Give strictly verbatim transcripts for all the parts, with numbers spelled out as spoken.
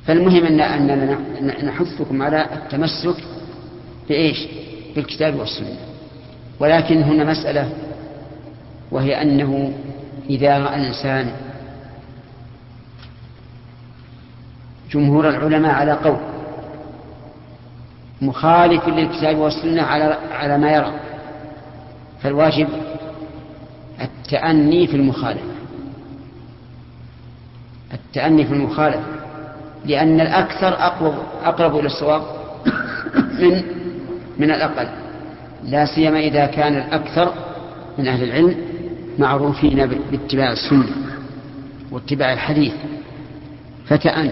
فالمهم أن أننا نحثكم على التمسك بإيش؟ بالكتاب والسنة. ولكن هنا مسألة، وهي أنه إذا رأى الإنسان جمهور العلماء على قول مخالف للكتاب والسنة على على ما يرى، فالواجب التأني في المخالفة التأني في المخالفة لأن الأكثر أقرب, أقرب إلى الصواب من من الأقل، لا سيما إذا كان الأكثر من أهل العلم معروفين باتباع السنة واتباع الحديث، فتأن.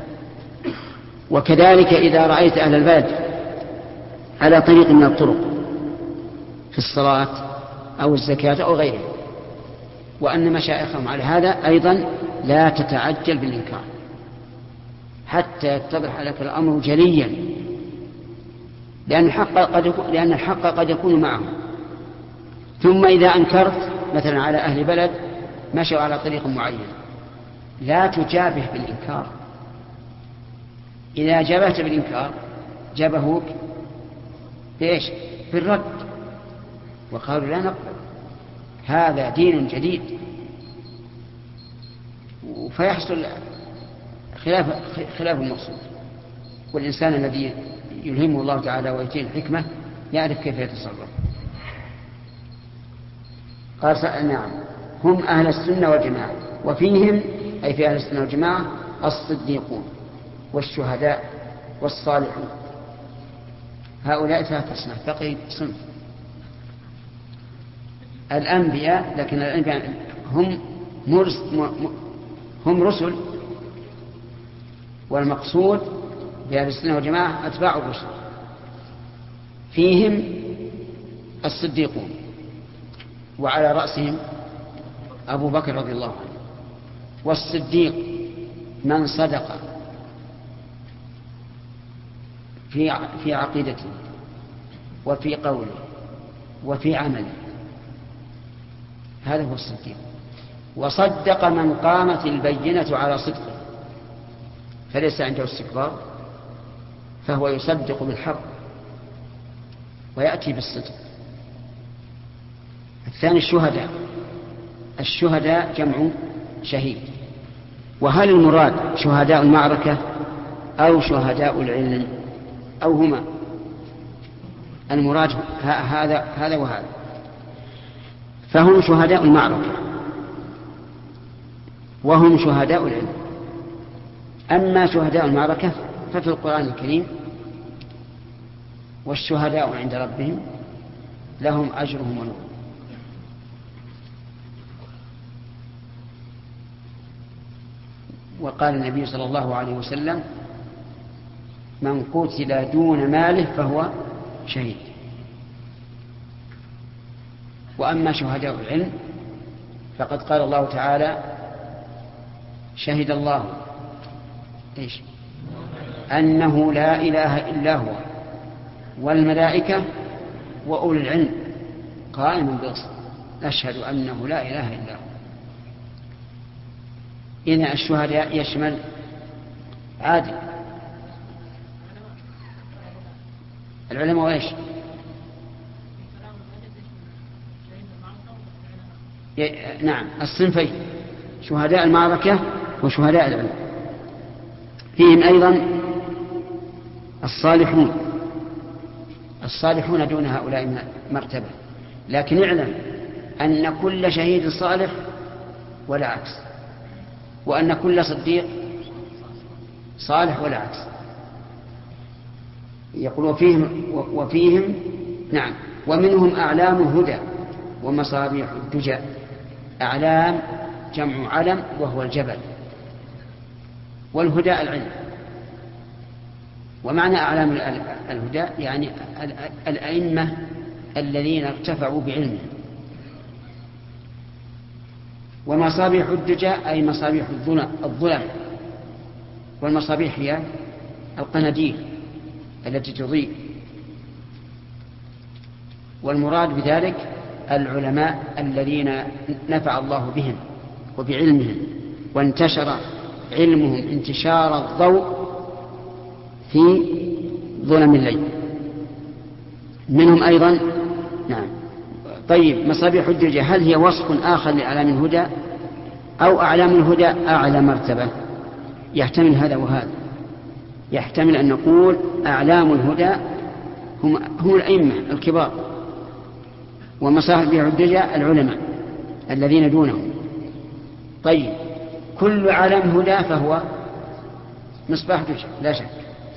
وكذلك إذا رأيت أهل البلد على طريق من الطرق في الصلاة أو الزكاة أو غيره، وأن مشايخهم على هذا، أيضا لا تتعجل بالإنكار حتى يتضح لك الأمر جليا، لأن الحق قد يكون, لأن الحق قد يكون معهم. ثم إذا أنكرت مثلا على أهل بلد مشوا على طريق معين، لا تجابه بالإنكار. إذا جابهت بالإنكار جابهوك بإيش؟ بالرد، وقالوا لا نقبل، هذا دين جديد، فيحصل خلاف خلاف المقصود. والإنسان الذي يلهمه الله تعالى ويؤتيه الحكمة يعرف كيف يتصرف. قال نعم هم أهل السنة والجماعة، وفيهم أي في أهل السنة والجماعة الصديقون والشهداء والصالحون. هؤلاء ثلاثة أصناف، بقي صنف الأنبياء، لكن الأنبياء هم مرس هم رسل، والمقصود بأهل السنة والجماعة أتباع الرسل. فيهم الصديقون، وعلى رأسهم أبو بكر رضي الله عنه. والصديق من صدق في في عقيدته وفي قوله وفي عمله، هذا هو الصديق. وصدق من قامت البينة على صدقه، فليس عنده استكبار، فهو يصدق بالحق ويأتي بالصدق. الثاني الشهداء. الشهداء جمع شهيد. وهل المراد شهداء المعركة أو شهداء العلم أو هما؟ المراد هذا هذا وهذا. فهم شهداء المعركة وهم شهداء العلم. أما شهداء المعركة ففي القرآن الكريم والشهداء عند ربهم لهم أجرهم ونور. وقال النبي صلى الله عليه وسلم من قتل دون ماله فهو شهيد. وأما شهداء العلم فقد قال الله تعالى شهد الله إيش؟ أنه لا إله إلا هو والملائكة وأولي العلم قائما بالقسط أشهد أنه لا إله إلا هو. إن الشهداء يشمل عادل العلماء وإيش؟ نعم الصنفين، شهداء المعركة وشهداء العلم. فيهم أيضا الصالحون. الصالحون دون هؤلاء مرتبة، لكن اعلم أن كل شهيد صالح ولا عكس، وأن كل صديق صالح ولا عكس. يقول وفيهم, وفيهم نعم ومنهم أعلام الهدى ومصابيح الدجى. أعلام جمع علم وهو الجبل، والهدى العلم. ومعنى أعلام الهدى يعني الأئمة الذين ارتفعوا بعلمهم. ومصابيح الدجى أي مصابيح الظلم، والمصابيح هي القناديل التي تضيء. والمراد بذلك العلماء الذين نفع الله بهم وبعلمهم، وانتشر علمهم انتشار الضوء في ظلم الليل. منهم أيضا نعم. طيب مصابيح الدجى هل هي وصف آخر لأعلام الهدى أو أعلام الهدى أعلى مرتبة؟ يحتمل هذا وهذا. يحتمل أن نقول أعلام الهدى هم, هم الأئمة الكبار، ومصابيح الدجى العلماء الذين دونهم. طيب كل علم هدى فهو مصباح دجى لا شك.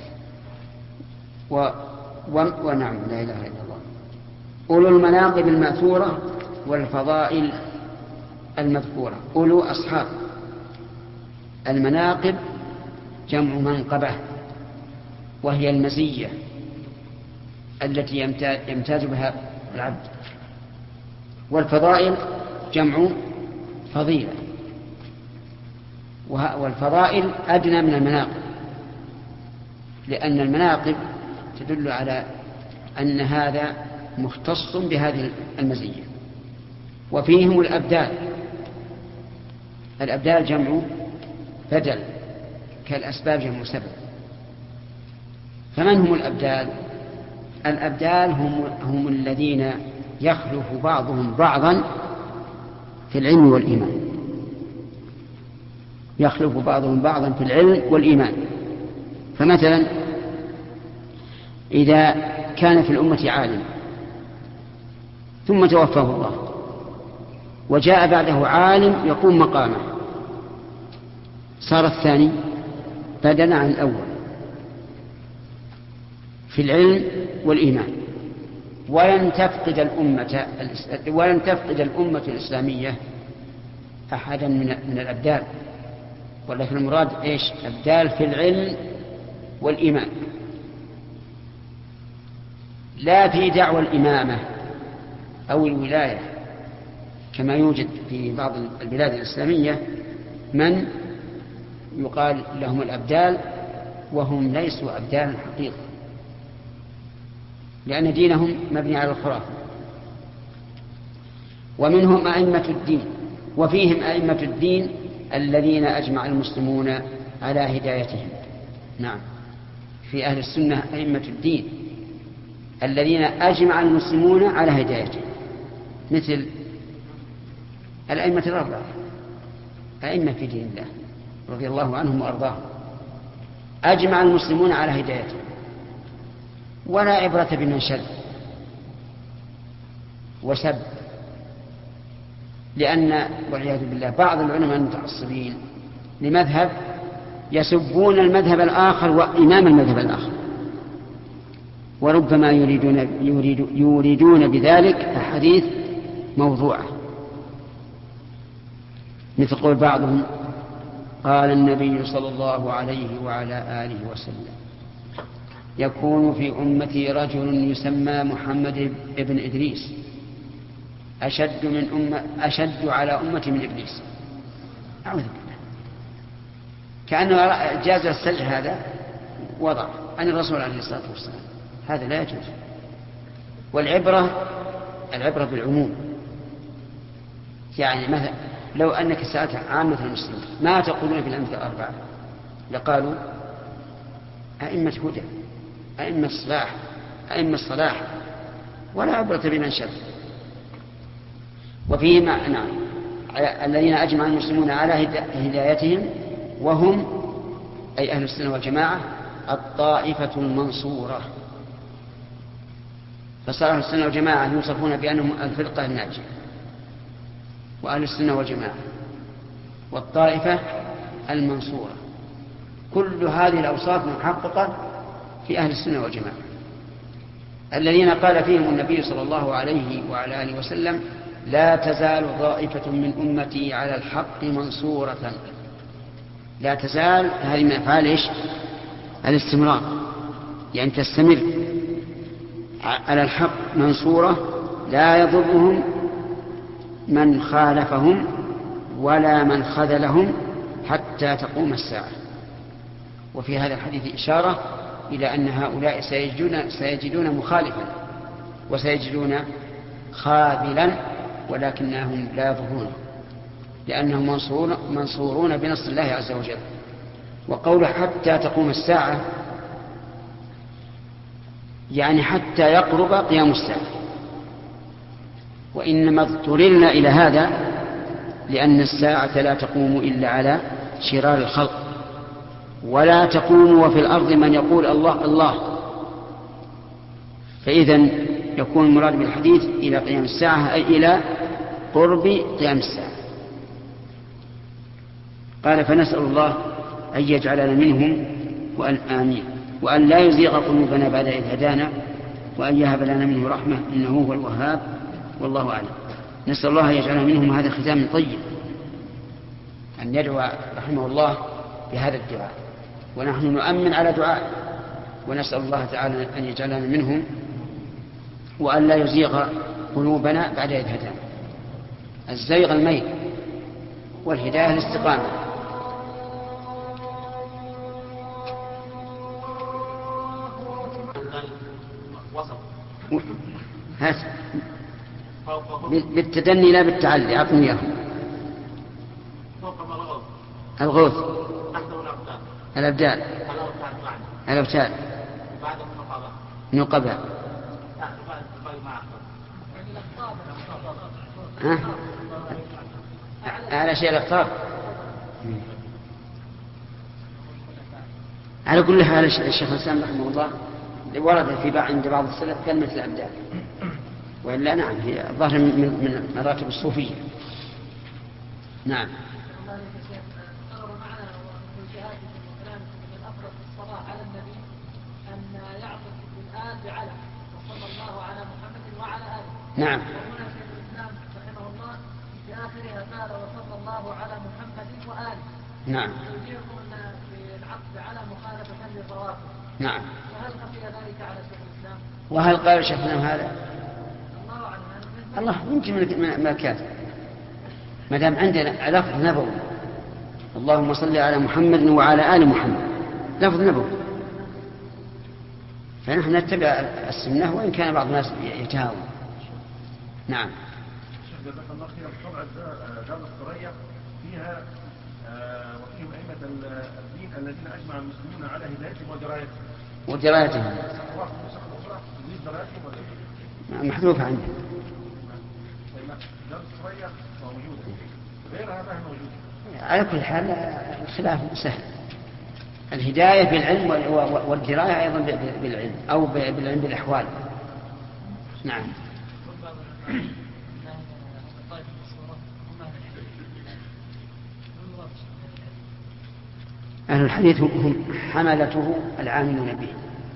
و... و... ونعم لا إله إلا الله. أولو المناقب المأثورة والفضائل المذكورة. أولو أصحاب المناقب جمع منقبة، وهي المزية التي يمتاز بها العبد. والفضائل جمع فضيلة، والفضائل أدنى من المناقب، لأن المناقب تدل على أن هذا مختص بهذه المزية. وفيهم الأبدال. الأبدال جمع بدل، كالأسباب جمع سبب. فمن هم الأبدال؟ الأبدال هم, هم الذين يخلف بعضهم بعضا في العلم والإيمان. يخلف بعضهم بعضا في العلم والإيمان. فمثلا إذا كان في الأمة عالم ثم توفاه الله وجاء بعده عالم يقوم مقامه، صار الثاني بدلا عن الأول في العلم والإيمان. ولن تفقد الأمة ولن تفقد الأمة الإسلامية أحدا من الأبدال، ولكن المراد إيش؟ أبدال في العلم والإيمان، لا في دعوى الإمامة أو الولاية كما يوجد في بعض البلاد الإسلامية من يقال لهم الأبدال وهم ليسوا أبدال حقيقة، لأن دينهم مبني على الخرافة. ومنهم أئمة الدين، وفيهم أئمة الدين الذين أجمع المسلمون على هدايتهم. نعم، في أهل السنة أئمة الدين الذين أجمع المسلمون على هدايتهم، مثل الأئمة الأربعة، أئمة في دين الله رضي الله عنهم وأرضاهم، أجمع المسلمون على هدايتهم، ولا عبرة بمن شذ وسب. لأن والعياذ بالله بعض العلماء المتعصبين لمذهب يسبون المذهب الآخر وإمام المذهب الآخر، وربما يريدون, يريد يريدون بذلك أحاديث موضوعة، مثل قول بعضهم قال النبي صلى الله عليه وعلى آله وسلم يكون في أمتي رجل يسمى محمد ابن إدريس أشد, من أمة أشد على أمتي من إبليس. أعوذ بالله، كأنه جاز السلع هذا وضع عن الرسول عليه الصلاة والسلام، هذا لا يجوز. والعبرة العبرة بالعموم، يعني مثلا لو أنك سألت عامة المسلمين ما تقولون في الأمثلة الأربعة لقالوا أئمة هدى، أئمة الصلاح، أئمة الصلاح، ولا عبرة بمن شذ. وفيه معنى الذين أجمع المسلمون على هدايتهم، وهم أي أهل السنة والجماعة الطائفة المنصورة. فصار أهل السنة والجماعة يوصفون بأنهم الفرقة الناجية، وأهل السنة والجماعة والطائفة المنصورة، كل هذه الأوصاف محققة في أهل السنة والجماعة الذين قال فيهم النبي صلى الله عليه وعلى آله وسلم لا تزال طائفة من أمتي على الحق منصورة. لا تزال هذه من أفعال إيش؟ الاستمرار، يعني تستمر على الحق منصورة لا يضرهم من خالفهم ولا من خذلهم حتى تقوم الساعة. وفي هذا الحديث إشارة إلى أن هؤلاء سيجدون, سيجدون مخالفا وسيجدون خاذلا، ولكنهم لا يضرون لأنهم منصورون, منصورون بنص الله عز وجل. وقوله حتى تقوم الساعة يعني حتى يقرب قيام الساعة. وإنما اضطررنا إلى هذا لأن الساعة لا تقوم إلا على شرار الخلق، ولا تقوم وفي الأرض من يقول الله الله. فإذن يكون المراد بالحديث إلى قيام الساعة أي إلى قرب قيام الساعة. قال فنسأل الله أن يجعلنا منهم وأن آمين، وأن لا يزيغ قلوبنا بعد إذ هدانا، وأن يهب لنا منه رحمة إنه هو الوهاب، والله أعلم. نسأل الله أن يجعلنا منهم. هذا ختام طيب أن يدعو رحمه الله بهذا الدعاء، ونحن نؤمن على دعاء، ونسأل الله تعالى أن يجعلنا منهم وأن لا يزيغ قلوبنا بعد إذ هدانا. الزيغ الميل، والهداية الاستقامة. هات بالتدني لا بالتعلي. أعطني إياه. الغوث، الأبدال، الأوتاد، نقبة، ها؟ على شيء الأقطاب. على كل حال الشيخ الإسلام رحمه الله ورد في بعض عند بعض السلف كلمة الأبدال، وإلا نعم هي ظاهر من مراتب الصوفية. نعم. نعم. وهنا شيخ الإسلام رحمه الله في آخرها قال وصلى الله على محمد وآله. نعم. يوجبكم أن في العقد على مخالفة للرواتب. نعم. وهل خفي ذلك على شيخ الإسلام؟ وهل قال شيخنا هذا؟ الله أعلم. الله يمكن من الكاتب، ما دام عندنا لفظ نبوي اللهم صل على محمد وعلى آل محمد، لفظ نبوي، فنحن نتبع السنة وإن كان بعض الناس يتهاون. نعم. جزاك الله خيرا. طبعا دار الثريا فيها وفيهم أئمة الدين الذين أجمع المسلمون على هدايتهم ودرايتهم. ودرايتهم. محذوفة عنده. دار الثريا موجودة، غيرها ما هي موجودة. على كل حال الخلاف سهل. الهداية بالعلم والدراية أيضا بالعلم أو بالعلم بالأحوال. نعم. أهل الحديث هم حملته العاملون به.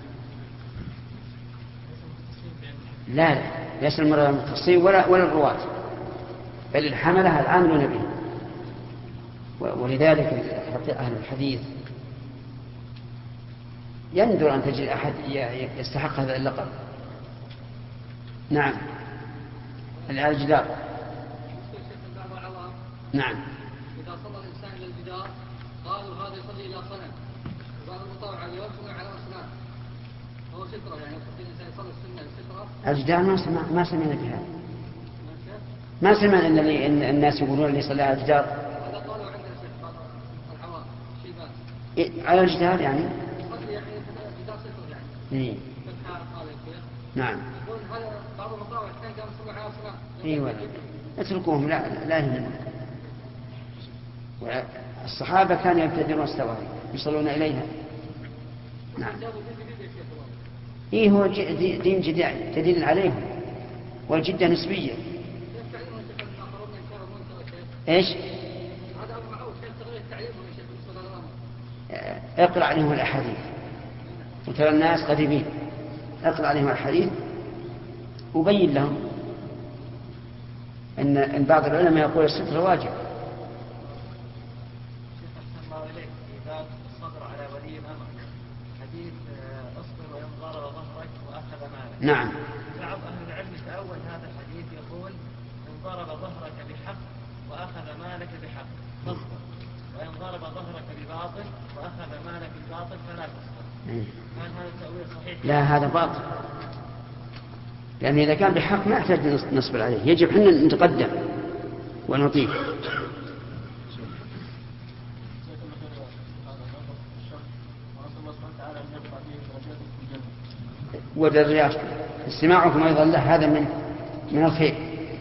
لا لا ليس المراد المختصين ولا ولا الرواة، بل الحملة العاملون به. ولذلك أهل الحديث يندر أن تجد أحد يستحق هذا اللقب. نعم. الجدار. نعم. إذا صلى الإنسان إلى الجدار قالوا هذا يصلي إلى صنم، وبعض المطاوع على يوصل على أصنام، هو سترة، يعني الإنسان يصلي السنة سترة. الجدار ما سمع ما سمعنا بها، ما سمعنا إن, إن الناس يقولون اللي يصلي على الجدار. هذا قالوا عندنا شيخ الحوار شيبان على الجدار يعني. يصلي يعني الجدار سترة يعني. إيه. فتحة قال الشيخ. نعم. يقول هذا بعض المطاوع كان قام يصلي على أصنام. ايوه اتركوهم، لا لا يهمنا. الصحابه كانوا يبتدرون السواري يصلون اليها. نعم. ايه هو دين جديد تدين عليهم، والجده نسبيه. ايش؟ اقرا عليهم الاحاديث وترى الناس قريبين، اقرا عليهم الحديث وبين لهم ان ان بعض العلماء يقول الستر واجب. نعم. بعض أهل العلم تأول هذا الحديث يقول إن ضرب ظهرك بحق وأخذ مالك بحق تصبر، وإن ضرب ظهرك بباطل وأخذ مالك بباطل فلا تصبر. هل هذا التأويل صحيح؟ لا هذا باطل، لأن إذا كان بحق ما يحتاج نصبر عليه، يجب حنا نتقدم ونطيع. ودرجات استماعكم أيضا له هذا من من الخير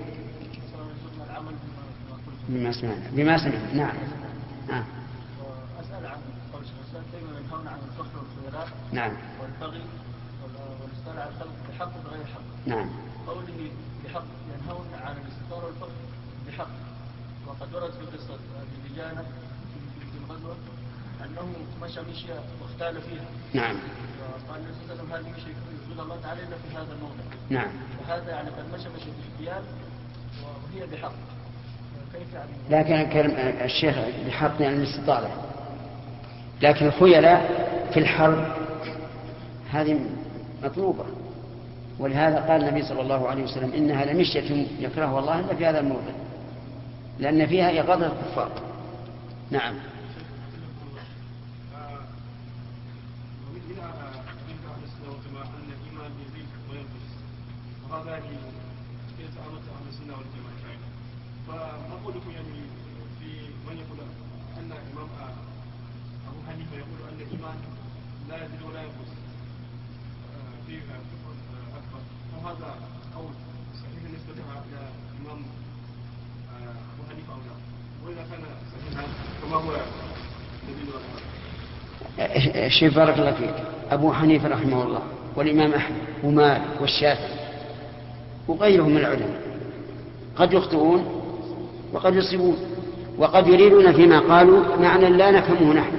بما سمعنا بما سمعنا. نعم. نعم. أسأل عن قول الشيخ الإسلام كيف ينهون عن الفخر والخيلاء نعم. والبغي والاستولى على الخلق بحق وبغير حق. نعم. قوله بحق ينهون عن الاستطار والفخر بحق، وقد ورد في قصة أبي دجانة في الغزوة أنه مشى مشيا واختال فيها. نعم. وقال النبي صلى الله عليه وسلم هذه مشي يقول الله تعالى إلا في هذا الموضع. نعم. وهذا يعني قد مشى مشي باحتيال وهي بحق. كيف يعني؟ لكن كلام الشيخ بحق يعني الاستطالة، لكن الخيلاء في الحرب هذه مطلوبة، ولهذا قال النبي صلى الله عليه وسلم إنها لمشية يكرهها الله إلا في هذا الموضع، لأن فيها إغاظة الكفار. نعم. فأقولكم يعني في من يقول أن الإمام أبو حنيفة يقول أن الإيمان لا يزيد ولا ينقص في كفر أكبر، وهذا قول صحيح بالنسبة إلى الإمام أبو حنيفة أو لا؟ وإذا كان صحيحا فما هو الدليل على هذا؟ الشيخ بارك الله فيك، أبو حنيفة رحمه الله والإمام أحمد ومالك والشافعي وغيرهم من العلماء قد يخطئون وقد يصيبون، وقد يريدون فيما قالوا معنى لا نفهمه نحن.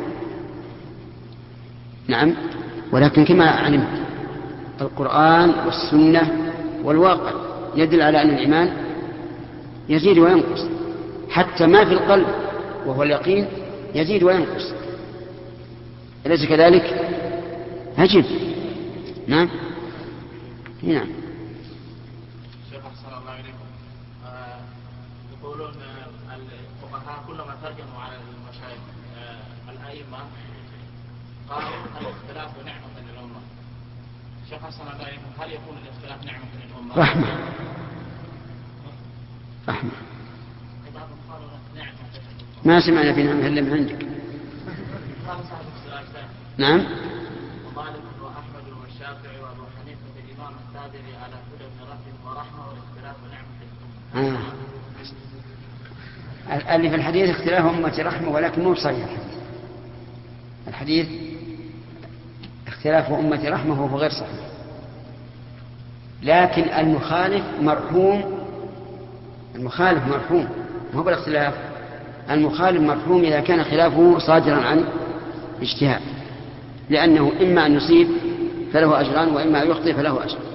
نعم. ولكن كما علمت القرآن والسنة والواقع يدل على أن الإيمان يزيد وينقص، حتى ما في القلب وهو اليقين يزيد وينقص، أليس كذلك؟ أجب. نعم. نعم. يقولون الفقهاء كلما ترجموا على المشايخ الأئمة قالوا الاختلاف نعمة للأمة. شيخ حسن الله يقول هل يكون الاختلاف نعمة للأمة؟ رحمة. رحمة. ما سمعنا في نعمة إلا من عندك. نعم. ومالك وأحمد والشافعي وأبو حنيفة الإمام التابعي على هدى من ربهم ورحمة والاختلاف نعمة للأمة. آه. اللي في الحديث اختلاف أمتي رحمة، ولكن مو صحيح الحديث اختلاف أمتي رحمة وهو غير صحيح، لكن المخالف مرحوم. المخالف مرحوم مو بالاختلاف، المخالف مرحوم إذا كان خلافه صادرا عن اجتهاد، لأنه إما أن يصيب فله أجران وإما أن يخطئ فله أجر.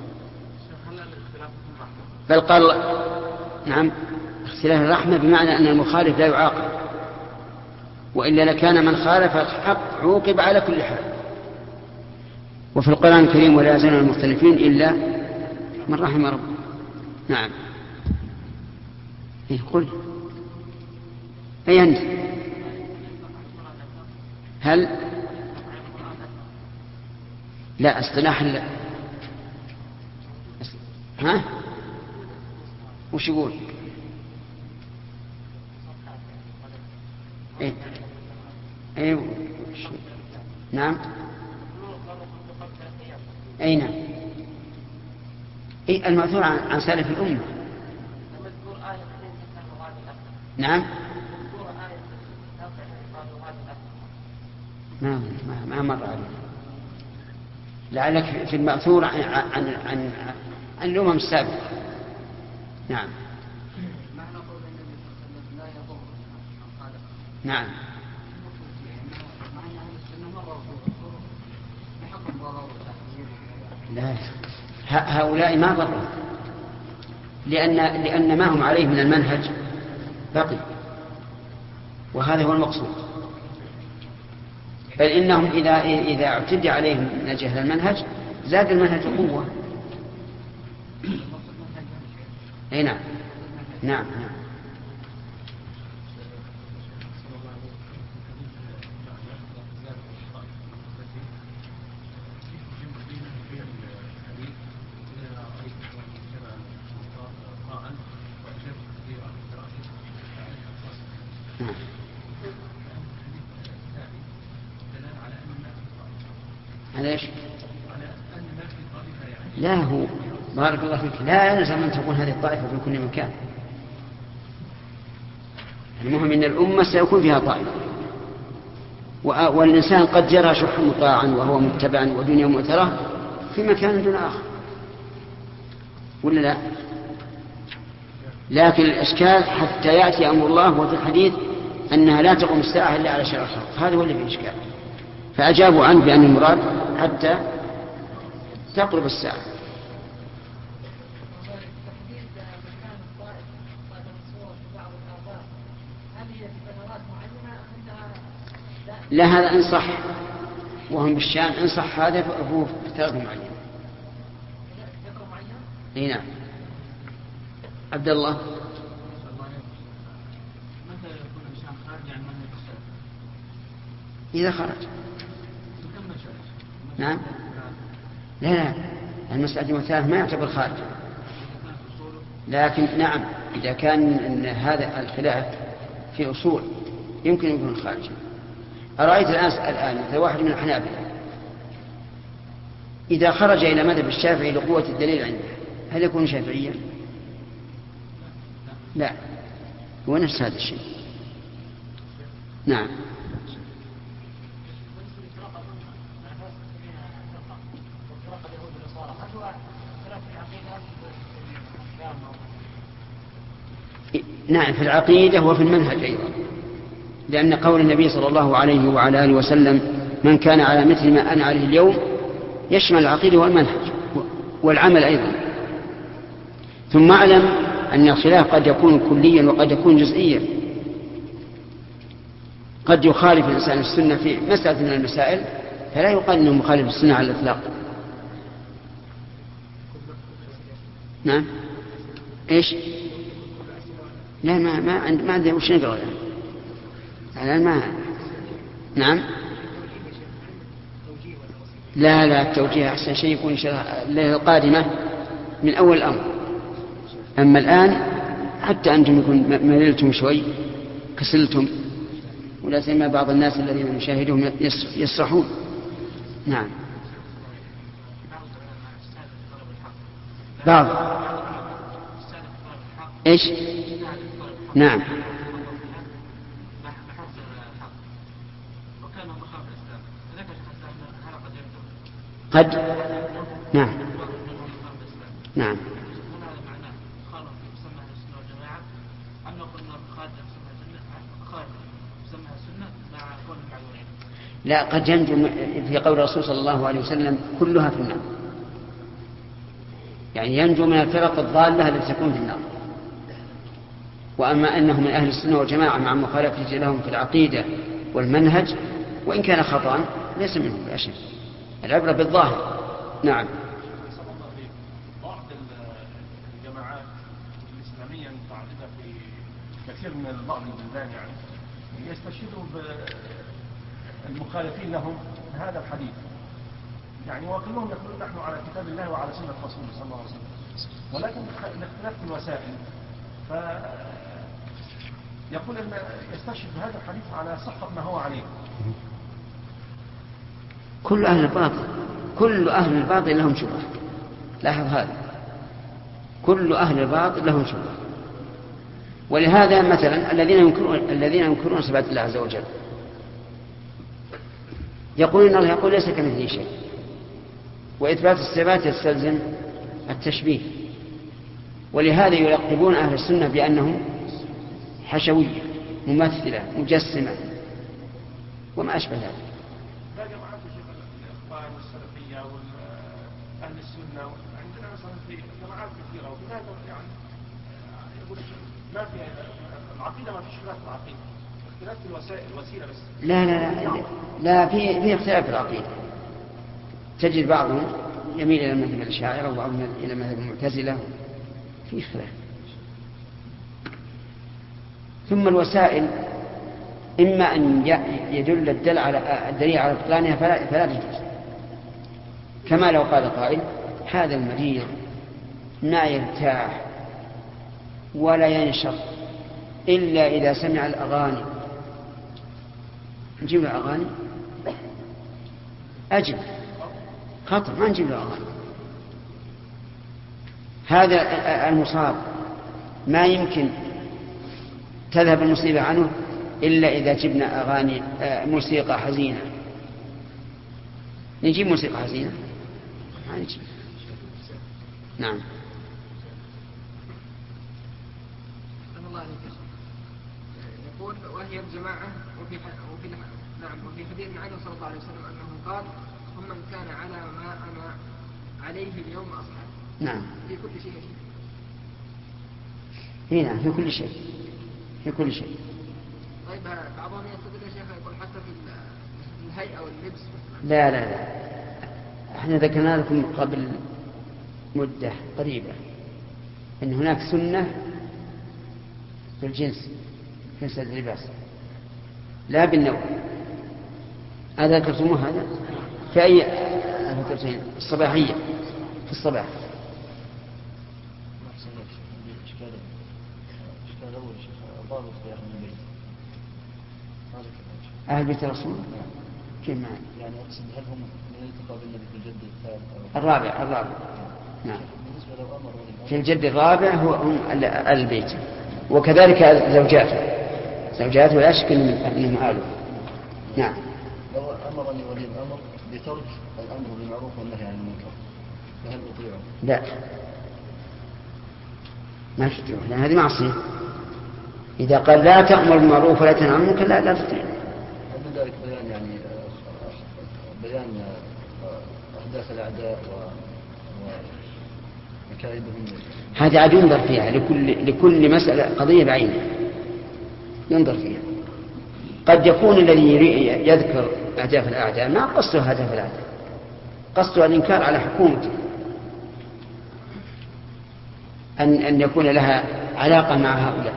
بل قال نعم اختلاف الرحمة بمعنى أن المخالف لا يعاقب، وإلا لكان من خالف الحق عوقب على كل حال. وفي القرآن الكريم ولا يزالون المختلفين إلا من رحم ربه. نعم. إيه قل أي أنت هل لا اصطلاح لا. ها وش يقول؟ إيه؟ إيه؟ نعم. أي نعم. إيه المأثور عن, عن سالف الأمة. نعم. ما ما مر عليه. لعلك في المأثور عن عن عن, عن, عن الأمم السابقة. نعم. نعم. لا هؤلاء ما ضروا، لأن لأن ما هم عليه من المنهج بقي، وهذا هو المقصود. بل إنهم إذا إذا اعتدى عليهم من جهة المنهج زاد المنهج قوة. أي نعم. نعم. نعم. على ايش؟ على ان ما في لا هو بارك الله فيك لا يلزم أن تكون هذه الطائفة في كل مكان. المهم أن الأمة سيكون فيها طائفة، والإنسان قد يرى شح مطاعا وهو متبعا ودنيا مؤثرة في مكان دون آخر ولا لا؟ لكن الإشكال حتى يأتي أمر الله، وفي الحديث أنها لا تقوم الساعة إلا على شرع الحق، هذا هو اللي فيه إشكال. فأجابوا عنه بأن المراد حتى تقرب الساعة. لا هذا إن صح وهم بالشام، إن صح هذا فهو افتراض معين. اي نعم. عبد الله متى يكون الإنسان خارج عن منهج السلف؟ إذا خرج. نعم. لا لا المسألة والثالث ما يعتبر خارج، لكن نعم إذا كان إن هذا الخلاف في أصول يمكن يكون خارجا. أرأيت الآن الآن مثل واحد من الحنابلة إذا خرج إلى مذهب الشافعي لقوة الدليل عنده هل يكون شافعيا؟ لا، هو نفس هذا الشيء. نعم. نعم في العقيدة وفي المنهج أيضا، لأن قول النبي صلى الله عليه وعلى آله وسلم من كان على مثل ما أنا عليه اليوم يشمل العقيدة والمنهج والعمل أيضا. ثم أعلم أن الخلاف قد يكون كليا وقد يكون جزئيا، قد يخالف الإنسان السنة في مسألة من المسائل فلا يقال أنه مخالف السنة على الإطلاق. نعم. إيش؟ لا ما ما عند ما عندي وش نقرأ الآن ما. نعم. لا لا التوجيه أحسن شيء يكون الليلة القادمة من أول الأمر. أما الآن حتى أنتم يكون مللتم شوي كسلتم، ولا سيما بعض الناس الذين نشاهدهم يسرحون. نعم. بعض إيش؟ نعم. قد. نعم. نعم. لا قد ينجو في قول الرسول صلى الله عليه وسلم كلها في النار، يعني ينجو من الفرق الضالة التي تكون في النار. وأما أنه من أهل السنة والجماعة مع مخالفته لهم في العقيدة والمنهج وإن كان خطأ ليس منه بأشياء، العبرة بالظاهر. نعم. بعض الجماعات الإسلامية المتعددة في كثير من بعض البلدان يعني يستشهدوا بالمخالفين لهم هذا الحديث، يعني وكلهم يقولون نحن على كتاب الله وعلى سنة رسوله صلى الله عليه وسلم، ولكن الاختلاف في الوسائل. فيقول أن يستشهد بهذا الحديث على صحة ما هو عليه. كل أهل الباطل كل أهل الباطل لهم شبهة، لاحظ هذا، كل أهل الباطل لهم شبهة. ولهذا مثلا الذين ينكرون الذين ينكرون صفات الله عز وجل يقولون ان الله يقول ليس كمثله شيء، وإثبات الصفات يستلزم التشبيه. ولهذا يلقبون أهل السنة بأنهم حشوية ممثلة مجسمة وما أشبه ذلك. لا جماعات الإخوان والسلفية وأهل السنة عندنا مثلا في جماعات كثيرة وبهذا يعني يقول ما في العقيدة ما فيش خلاف في العقيدة، اختلاف في الوسائل الوسيلة بس. لا لا لا لا في في اختلاف في العقيدة. تجد بعضهم يميل إلى مذهب الأشاعرة وبعضهم إلى مذهب المعتزلة، في خلاف. ثم الوسائل إما أن يدل الدل على الدليل على بطلانها فلا, فلا تجوز، كما لو قال قائل هذا المريض ما يرتاح ولا ينشط إلا إذا سمع الأغاني، نجيب له أغاني؟ أجل خطر، ما نجيب له أغاني. هذا المصاب ما يمكن تذهب المصيبة عنه إلا إذا جبنا أغاني موسيقى حزينة. نجيب موسيقى حزينة ما نجيب. نعم. يقول وهي الجماعة وفي وفي نعم وفي حديث عنه صلى الله عليه وسلم أنه قال هم من كان على ما أنا عليه اليوم أصحاب. نعم. في كل شيء. هنا في كل شيء في كل شيء. طيب بعضهم يستدل يا شيخ يقول حتى في الهيئة واللبس. لا لا لا احنا ذكرنا لكم قبل مدة قريبة أن هناك سنة في الجنس في جنس اللباس لا بالنوع. هذا ذكرتموه هذا في أي ذكرتين الصباحية في الصباح. أهل بيت الرسول كيف معي؟ يعني أقصد هل هم من التقى بالنبي في الجد الثالث الرابع الرابع نعم في الجد الرابع هو هم البيت وكذلك زوجاته زوجاته لا شك أنهم آله. نعم. لو أمرني ولي الأمر بترك الأمر بالمعروف والنهي عن المنكر فهل أطيعه؟ لا ما تطيعه لأن هذه معصية. إذا قال لا تأمر بالمعروف ولا تنهى عن المنكر لا لا تطيعه. هل من ذلك بيان يعني بيان أحداث الأعداء ومكائدهم؟ هذه عاد ينظر فيها لكل لكل مسألة قضية بعينها ينظر فيها. قد يكون الذي يذكر أهداف الأعداء ما قصده أهداف الأعداء قصده الإنكار على حكومته أن أن يكون لها علاقة مع هؤلاء.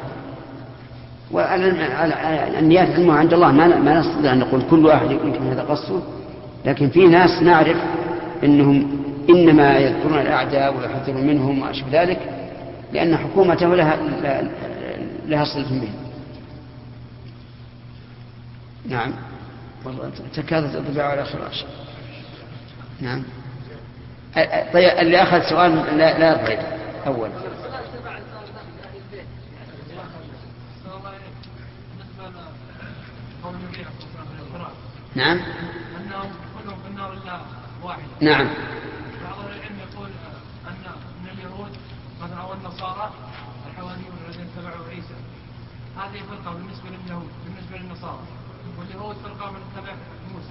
والنيات علمها عند الله ما ما نستطيع أن نقول كل واحد يمكن هذا قصده لكن في ناس نعرف أنهم إنما يذكرون الأعداء ويحذرون منهم وأشبه ذلك لأن حكومته لها لها صلة بهم. نعم. والله تكادت الضباع على خراش. نعم. طيب اللي أخذ سؤال لا لا يضرب أول. نعم. أنهم كلهم في النار إلا واحد. نعم. بعض العلم يقول أن من اليهود مثلا أو النصارى الحواريون الذين تبعوا عيسى هذه فرقة بالنسبة لليهود بالنسبة للنصارى واليهود فرقة من تبع موسى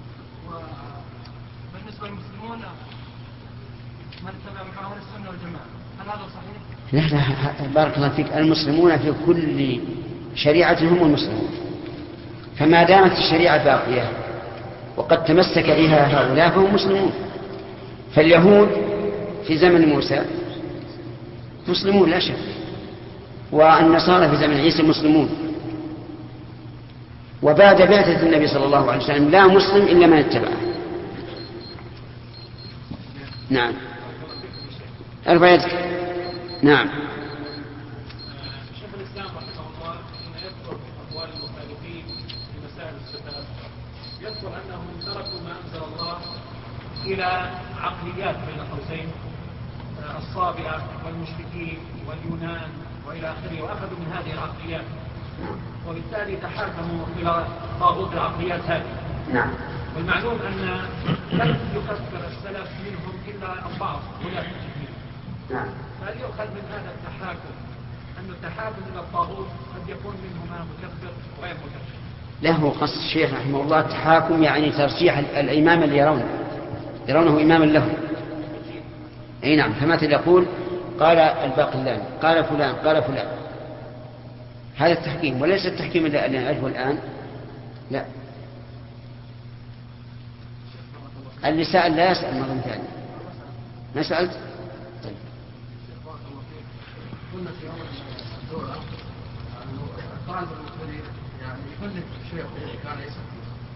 وبالنسبة للمسلمون من تبع معه السنة والجماعة. هل هذا صحيح؟ لا لا بارك الله فيك. المسلمون في كل شريعة هم المسلمون فما دامت الشريعة باقية وقد تمسك بها هؤلاء فهم مسلمون. فاليهود في زمن موسى مسلمون لا شك والنصارى في زمن عيسى مسلمون وبعد بعثة النبي صلى الله عليه وسلم لا مسلم إلا من اتبعه. نعم. ارفع يدك. نعم. شيخ الإسلام رحمه الله حين يذكر أقوال المخالفين في مسائل الصفات يذكر أنهم تركوا ما أنزل الله إلى عقليات بين قوسين الصابئة والمشركين واليونان وإلى آخره وأخذوا من هذه العقليات وبالتالي تحاكموا إلى طاغوت العقليات هذه. نعم. والمعلوم أن لم يكفر السلف منهم إلا البعض ولا كثير. نعم. فهل يؤخذ من هذا التحاكم أن التحاكم إلى الطاغوت قد يكون منهما مكفر وغير مكفر؟ له قصد الشيخ رحمه الله التحاكم يعني ترشيح الإمام اللي يرونه يرونه إماما له. أي نعم. فمثل يقول قال الباقلاني قال فلان قال فلان هذا التحكيم وليس التحكيم اللي نعرفه الآن. لا. اللي سأل لا يسأل مرة ثانية. ما سألت؟ طيب. قلنا في أول الدورة الطالب المختلف يعني يفلت شيخ كان يسأل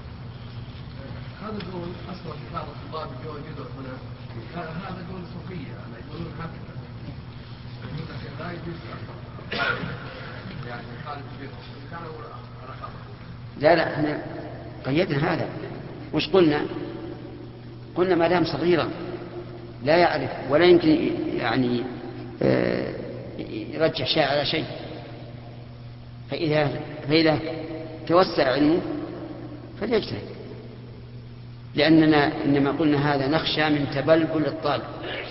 هذا دول أصلا في بعض الطلاب يجوا هنا هذا دول صوفية أنا يقولون هكذا يقولون لا يجوز يعني خالد الشيخ كانوا على خطأ. لا لا احنا قيدنا هذا. وش قلنا؟ قلنا ما دام صغيرا لا يعرف ولا يمكن يعني يرجح شيء على شيء. فإذا, فإذا توسع علمه فليجتهد، لأننا إنما قلنا هذا نخشى من تبلبل الطالب،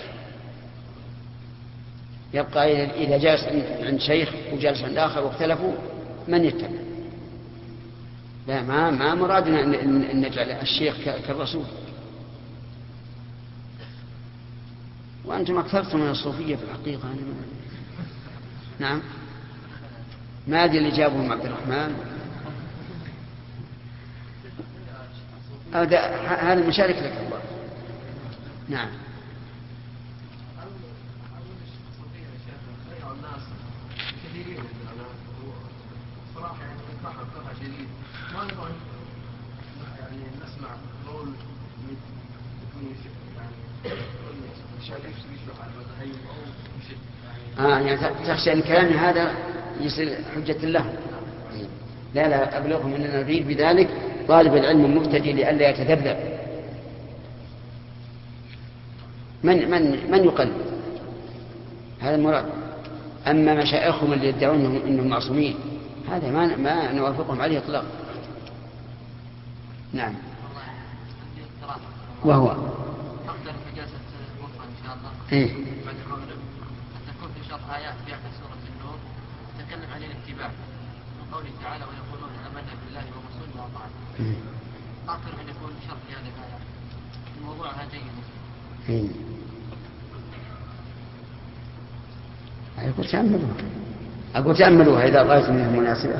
يبقى إذا جالس عند شيخ وجالس عند آخر واختلفوا من يتبع. لا، ما ما مرادنا أن نجعل الشيخ كالرسول. وأنتم أكثرتم من الصوفية في الحقيقة. أنا ما... نعم، ما أدري اللي جابهم عبد الرحمن. هذا هذا المشارك لك الله. نعم. صراحة يعني البحر بحر شديد، ما نبغى يعني نسمع قول يكون يعني شيء يشبه على المذاهب أو شيء. آه يعني تخشى أن كلام هذا يصير حجة له. لا لا، أبلغهم أننا نريد بذلك طالب العلم المبتدئ لئلا يتذبذب. من من من يقلد؟ هذا المراد. أما مشايخهم اللي يدعون إنهم, إنهم معصومين هذا ما ما نوافقهم عليه إطلاقا. نعم. وهو أقدر في جلسة بكرة إن شاء الله. إيه. بعد المغرب تكون في شرح آيات في آخر سورة النور تتكلم عن الاتباع من قوله تعالى ويقولون آمنا بالله ورسوله وأطعنا. أقدر أن يكون شرح هذه الآيات. الموضوع هذا جيد. إيه. أقول تأملوها أقول تأملوها إذا رأيت منها مناسبة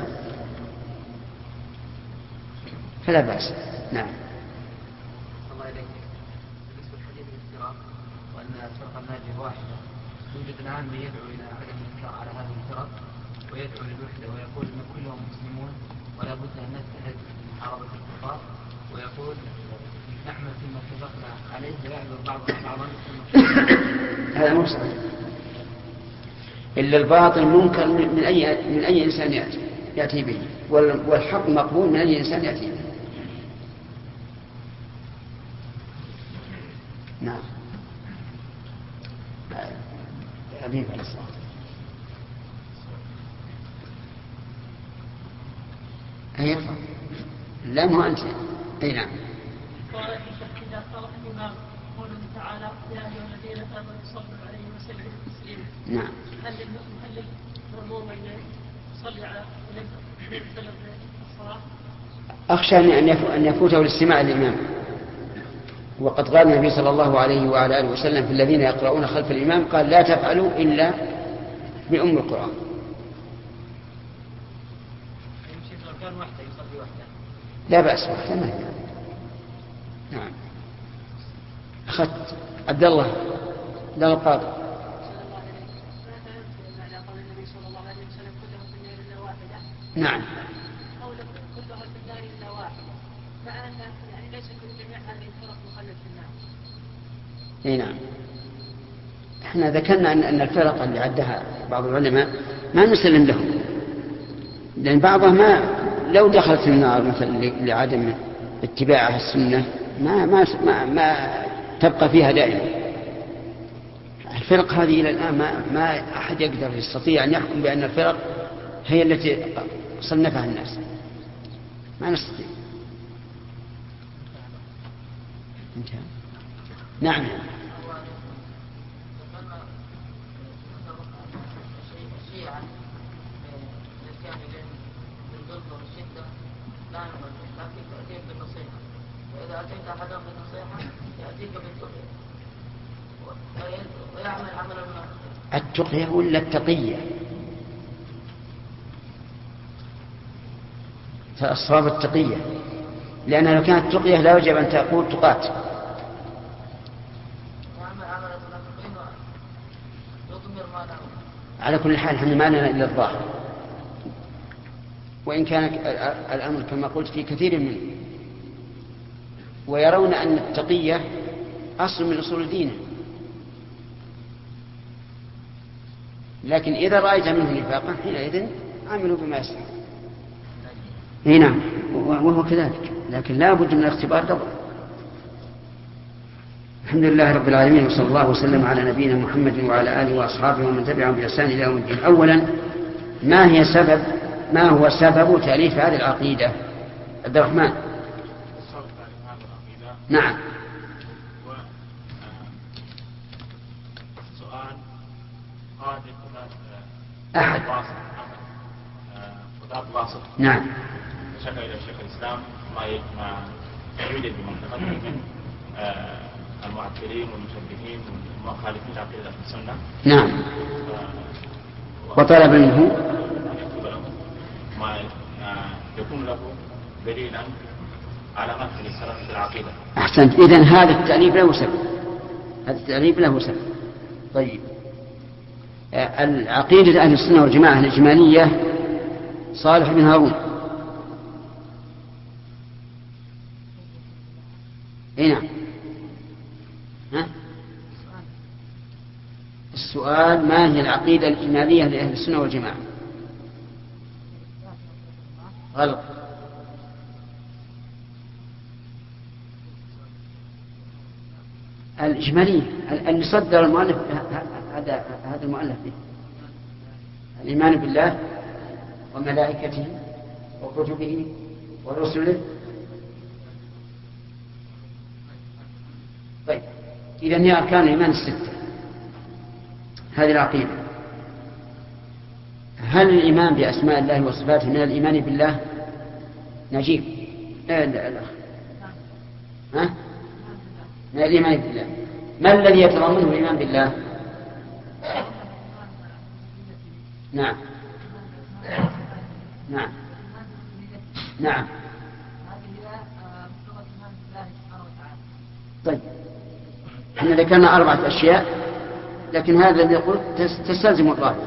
فلا بأس. نعم. الله إليك. بالنسبة لحديث الافتراء وأن الفرقة الناجية واحدة، يوجد الآن من يدعو إلى عدم الإنكار على هذه الفرق ويدعو للوحدة ويقول إن كلهم مسلمون ولا بد أن نجتهد في محاربة الكفار، ويقول نعمل فيما اتفقنا عليه ويعذر بعضنا بعضا. هذا مو صحيح. إلا الباطل منكر من أي من أي إنسان يأتي يأتي به، والحق مقبول من أي إنسان يأتي به. نعم. حبيب عليه الصلاة أي لا مو أنت. أي نعم. قال إذا قرأ الإمام قوله تعالى يا أيها الذين آمنوا صلوا عليه وسلموا تسليما. نعم. هل هل المأموم أن يصلي على النبي صلى الله عليه وسلم الصلاة؟ أخشى أن يفوته الاستماع الإمام، وقد قال النبي صلى الله عليه وعلى آله وسلم في الذين يقرؤون خلف الإمام قال لا تفعلوا إلا بأم القرآن. لا بأس وحده. نعم. أخذت عبد الله لا القاضي. نعم. قوله كلها في النار إلا واحدة، مع أن يعني ليس كل جميع هذه الفرق مخلد في النار. اي نعم. احنا ذكرنا ان ان الفرق اللي عدها بعض العلماء ما نسلم لهم، لان بعضها ما لو دخلت في النار مثلا لعدم اتباعها السنه ما ما ما, ما تبقى فيها دائما. الفرق هذه الى الان ما ما احد يقدر يستطيع ان يحكم بان الفرق هي التي صنفها الناس، ما نستطيع. انتهى. نعم. الشيعة الكاملين بالظلم والشدة لا ينبغي، لكن تأتيك بالنصيحة، وإذا أتيت أحدهم بالنصيحة يأتيك بالتقية ويعمل عمل المنافقين. التقية ولا التقية؟ فالصواب التقية، لأنها لو كانت تقية لا يجب أن تقول تقات. على كل حال احنا ما لنا إلا الظاهر، وإن كان الأمر كما قلت في كثير منه، ويرون أن التقية أصل من أصول دينه، لكن إذا رأيت منه نفاقا حينئذ عملوا بما يستحق. نعم، وهو كذلك، لكن لا بد من الاختبار دور. الحمد لله رب العالمين، وصلى الله وسلم على نبينا محمد وعلى آله وأصحابه ومن تبعهم بإحسان إلى يوم الدين. أولا، ما هي سبب ما هو سبب تأليف هذه العقيدة؟ عبد الرحمن. نعم. سؤال قال أحد. فضاد واصف. نعم. شكر إلى شيخ الإسلام ما يوجد بمنطقته من المعطلين والمشبهين والمخالفين لعقيدة السنة. نعم. وطلب منه ما يكون له دليلا على مثل السلف في العقيدة. أحسنت. إذن هذا التأليف له سبب. هذا التأليف له سبب. طيب، العقيدة أهل السنة والجماعة الإجمالية صالح بن هارون. إيه نعم. ها؟ السؤال: ما هي العقيدة الإجمالية لأهل السنة والجماعة؟ غلط. الإجمالية اللي صدر المؤلف هذا هذا المؤلف به: الإيمان بالله وملائكته وكتبه ورسله. طيب، إذن هي أركان الإيمان الستة، هذه العقيدة. هل الإيمان بأسماء الله وصفاته من الإيمان بالله؟ نجيب. لا لا لا. ها؟ من الإيمان بالله. ما الذي يتضمنه الإيمان بالله؟ نعم نعم نعم. طيب، احنا ذكرنا أربعة أشياء، لكن هذا الذي يقول تستلزم الرابع.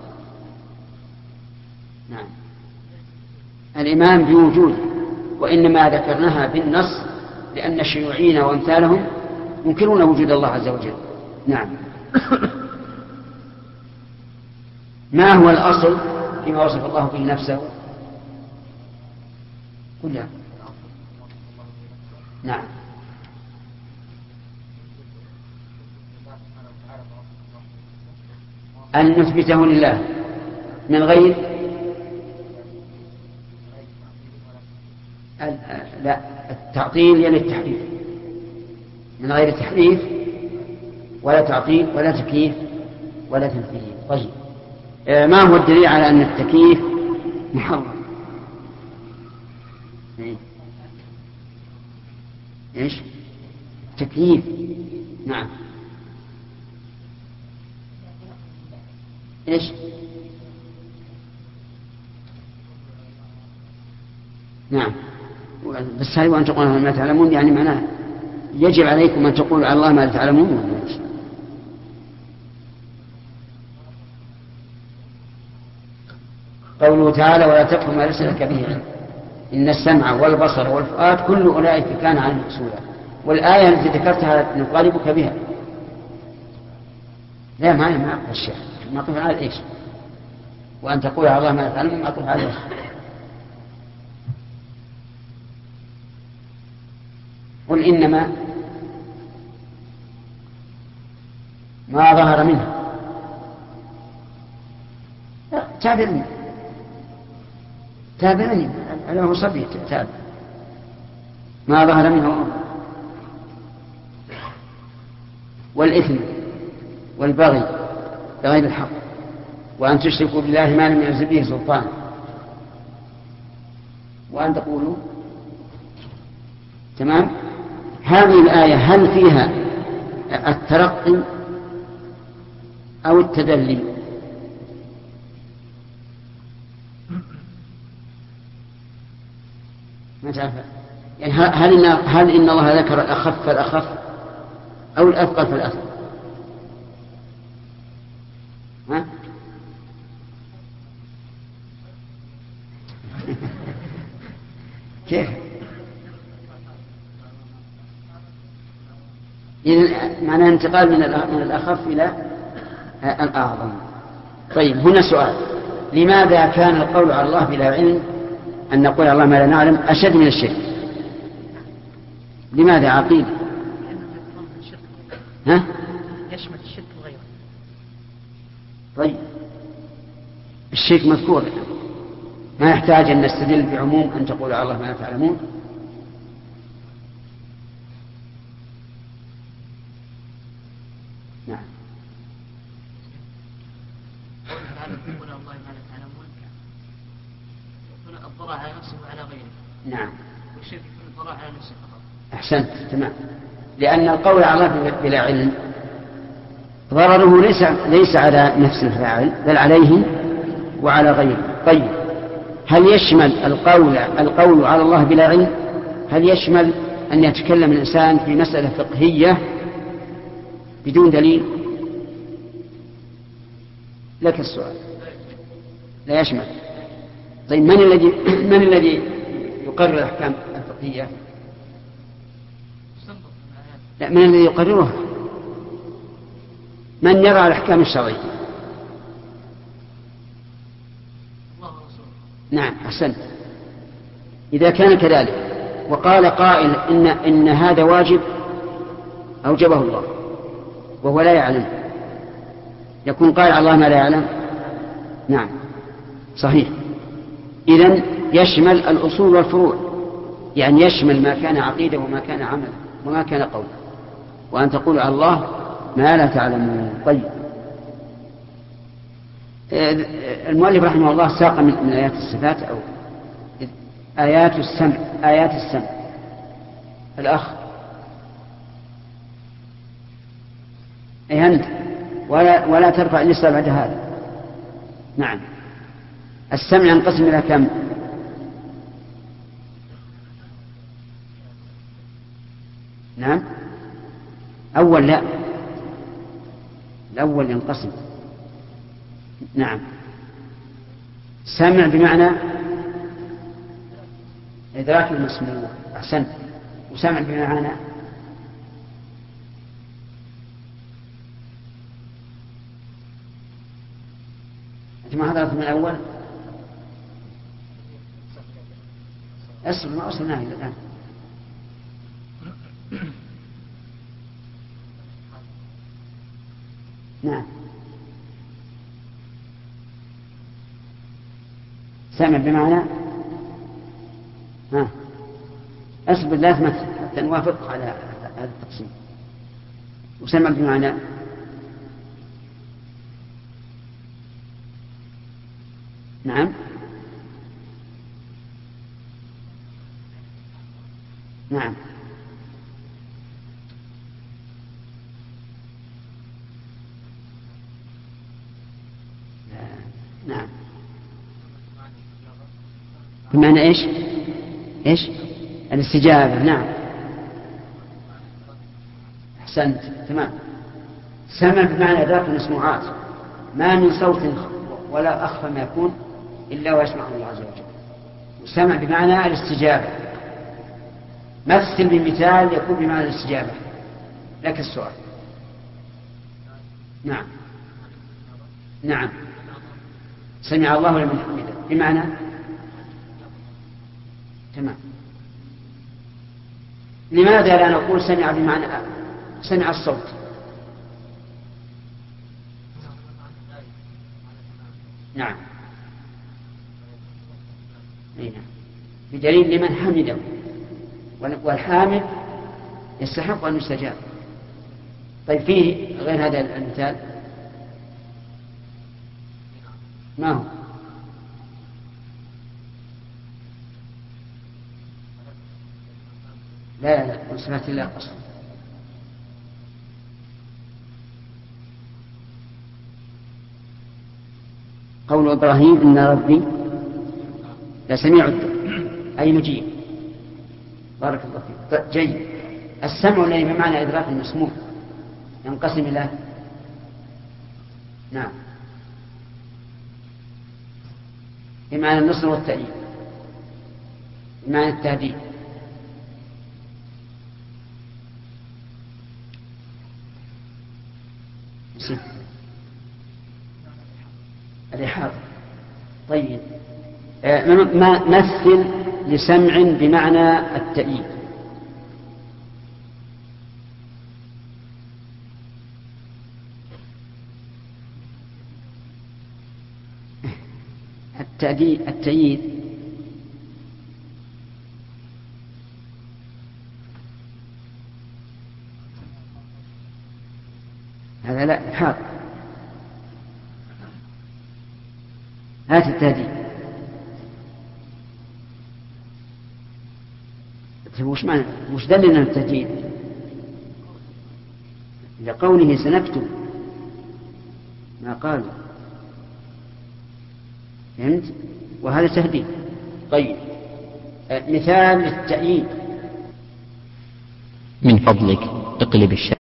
نعم. الإيمان بوجوده، وإنما ذكرناها بالنص لأن الشيوعيين وأمثالهم ينكرون وجود الله عز وجل. نعم. ما هو الأصل فيما وصف الله به نفسه؟ كلها. نعم. أن نثبته لله من غير لا التعطيل يعني التحريف، من غير تحريف ولا تعطيل ولا تكييف ولا تمثيل. طيب، ما هو الدليل على أن التكييف محرم؟ ايش؟ تكييف. نعم. ايش؟ نعم. بس هل وأن تقولون ما تعلمون يعني معناه يجب عليكم أن تقولوا على الله ما لا تعلمون. قوله تعالى: ولا تقف ما ليس لك به علم إن السمع والبصر والفؤاد كل أولئك كان عنه مسؤولا. والآية التي ذكرتها نطالبك بها. لا ما ما أقف الشيخ، ما أقف على إيش؟ وأن تقول على الله ما لا تعلمون، ما أقف على إيش؟ قل إنما ما ظهر منه. تابعني تابعني أنا هو صبي تابع ما ظهر منه والإثم والبغي بغير الحق وأن تشركوا بالله ما لم ينزل به سلطان وأن تقولوا. تمام. هذه الآية هل فيها الترقي أو التدلي؟ ما تعرف يعني هل إن هل إن الله ذكر الأخف فالأخف أو الأثقل فالأثقل؟ ها؟ كيف؟ إذن معنى انتقال من الأخف إلى الأعظم. طيب، هنا سؤال: لماذا كان القول على الله بلا علم أن نقول على الله ما لا نعلم أشد من الشرك؟ لماذا؟ عقيدة. ها؟ يشمل الشرك وغيره. طيب الشرك مذكور، ما يحتاج أن نستدل بعموم أن تقول على الله ما لا تعلمون. نعم. يقول الله ما لا تعلمون يكون الضرر على نفسه وعلى غيره. نعم. والشرك يكون الضرر على نفسه فقط. أحسنت تمام. لأن القول على الله بلا علم ضرره ليس ليس على نفس الفاعل بل عليه وعلى غيره. طيب هل يشمل القول القول على الله بلا علم؟ هل يشمل أن يتكلم الإنسان في مسألة فقهية بدون دليل؟ لك السؤال. لا يشمل. طيب من الذي من الذي يقرر الأحكام الفقهية؟ لا، من الذي يقررها؟ من يرى الأحكام الشرعية؟ نعم أحسنت. إذا كان كذلك وقال قائل إن, إن هذا واجب أوجبه الله وهو لا يعلم، يكون قائل على الله ما لا يعلم؟ نعم صحيح. إذن يشمل الأصول والفروع، يعني يشمل ما كان عقيدة وما كان عمل وما كان قول، وأن تقول على الله ما لا تعلمون. طيب المؤلف رحمه الله ساق من, من آيات الصفات أو آيات السمع آيات السمع. الأخ أي أنت ولا, ولا ترفع لسه بعد هذا. نعم. السمع ينقسم إلى كم؟ نعم أول لا الأول ينقسم. نعم سمع بمعنى إدراك المسموع. أحسنت. وسمع بمعنى أنت ما حضرت من الأول؟ أصل ما أصلنا إلى الآن. نعم سمع بمعنى ها أصبر لا تمثل حتى نوافق على هذا التقسيم. وسمع بمعنى نعم نعم نعم بمعنى إيش إيش الاستجابة. نعم أحسنت تمام. سمع بمعنى ذات المسموعات، ما من صوت ولا أخفى ما يكون إلا ويسمعه الله عز وجل. وسمع بمعنى الاستجابة. مثل بمثال يكون بمعنى الاستجابة. لك السؤال. نعم نعم سمع الله لمن حمده بمعنى تمام. لماذا لا نقول سمع بمعنى سمع الصوت؟ نعم نعم بدليل لمن حمده، والحامد يستحق أن يستجاب. طيب فيه غير هذا المثال ما هو؟ لا لا من صفات الله أصلا. قول إبراهيم إن ربي لسميع الدعاء أي مجيب. بارك الله فيك. جيد. السمع الذي بمعنى إدراك المسموع ينقسم إلى نعم بمعنى النصر والتأييد، بمعنى التهديد. الإحاطة. طيب ما مثل لسمع بمعنى التأييد؟ التأدي- التأييد هذا لا حاضر. هات التهديد. وش معنى وش دلنا التهديد؟ لقوله سنكتب ما قال، فهمت؟ وهذا تهديد. طيب مثال للتأييد. من فضلك اقلب الشاشة.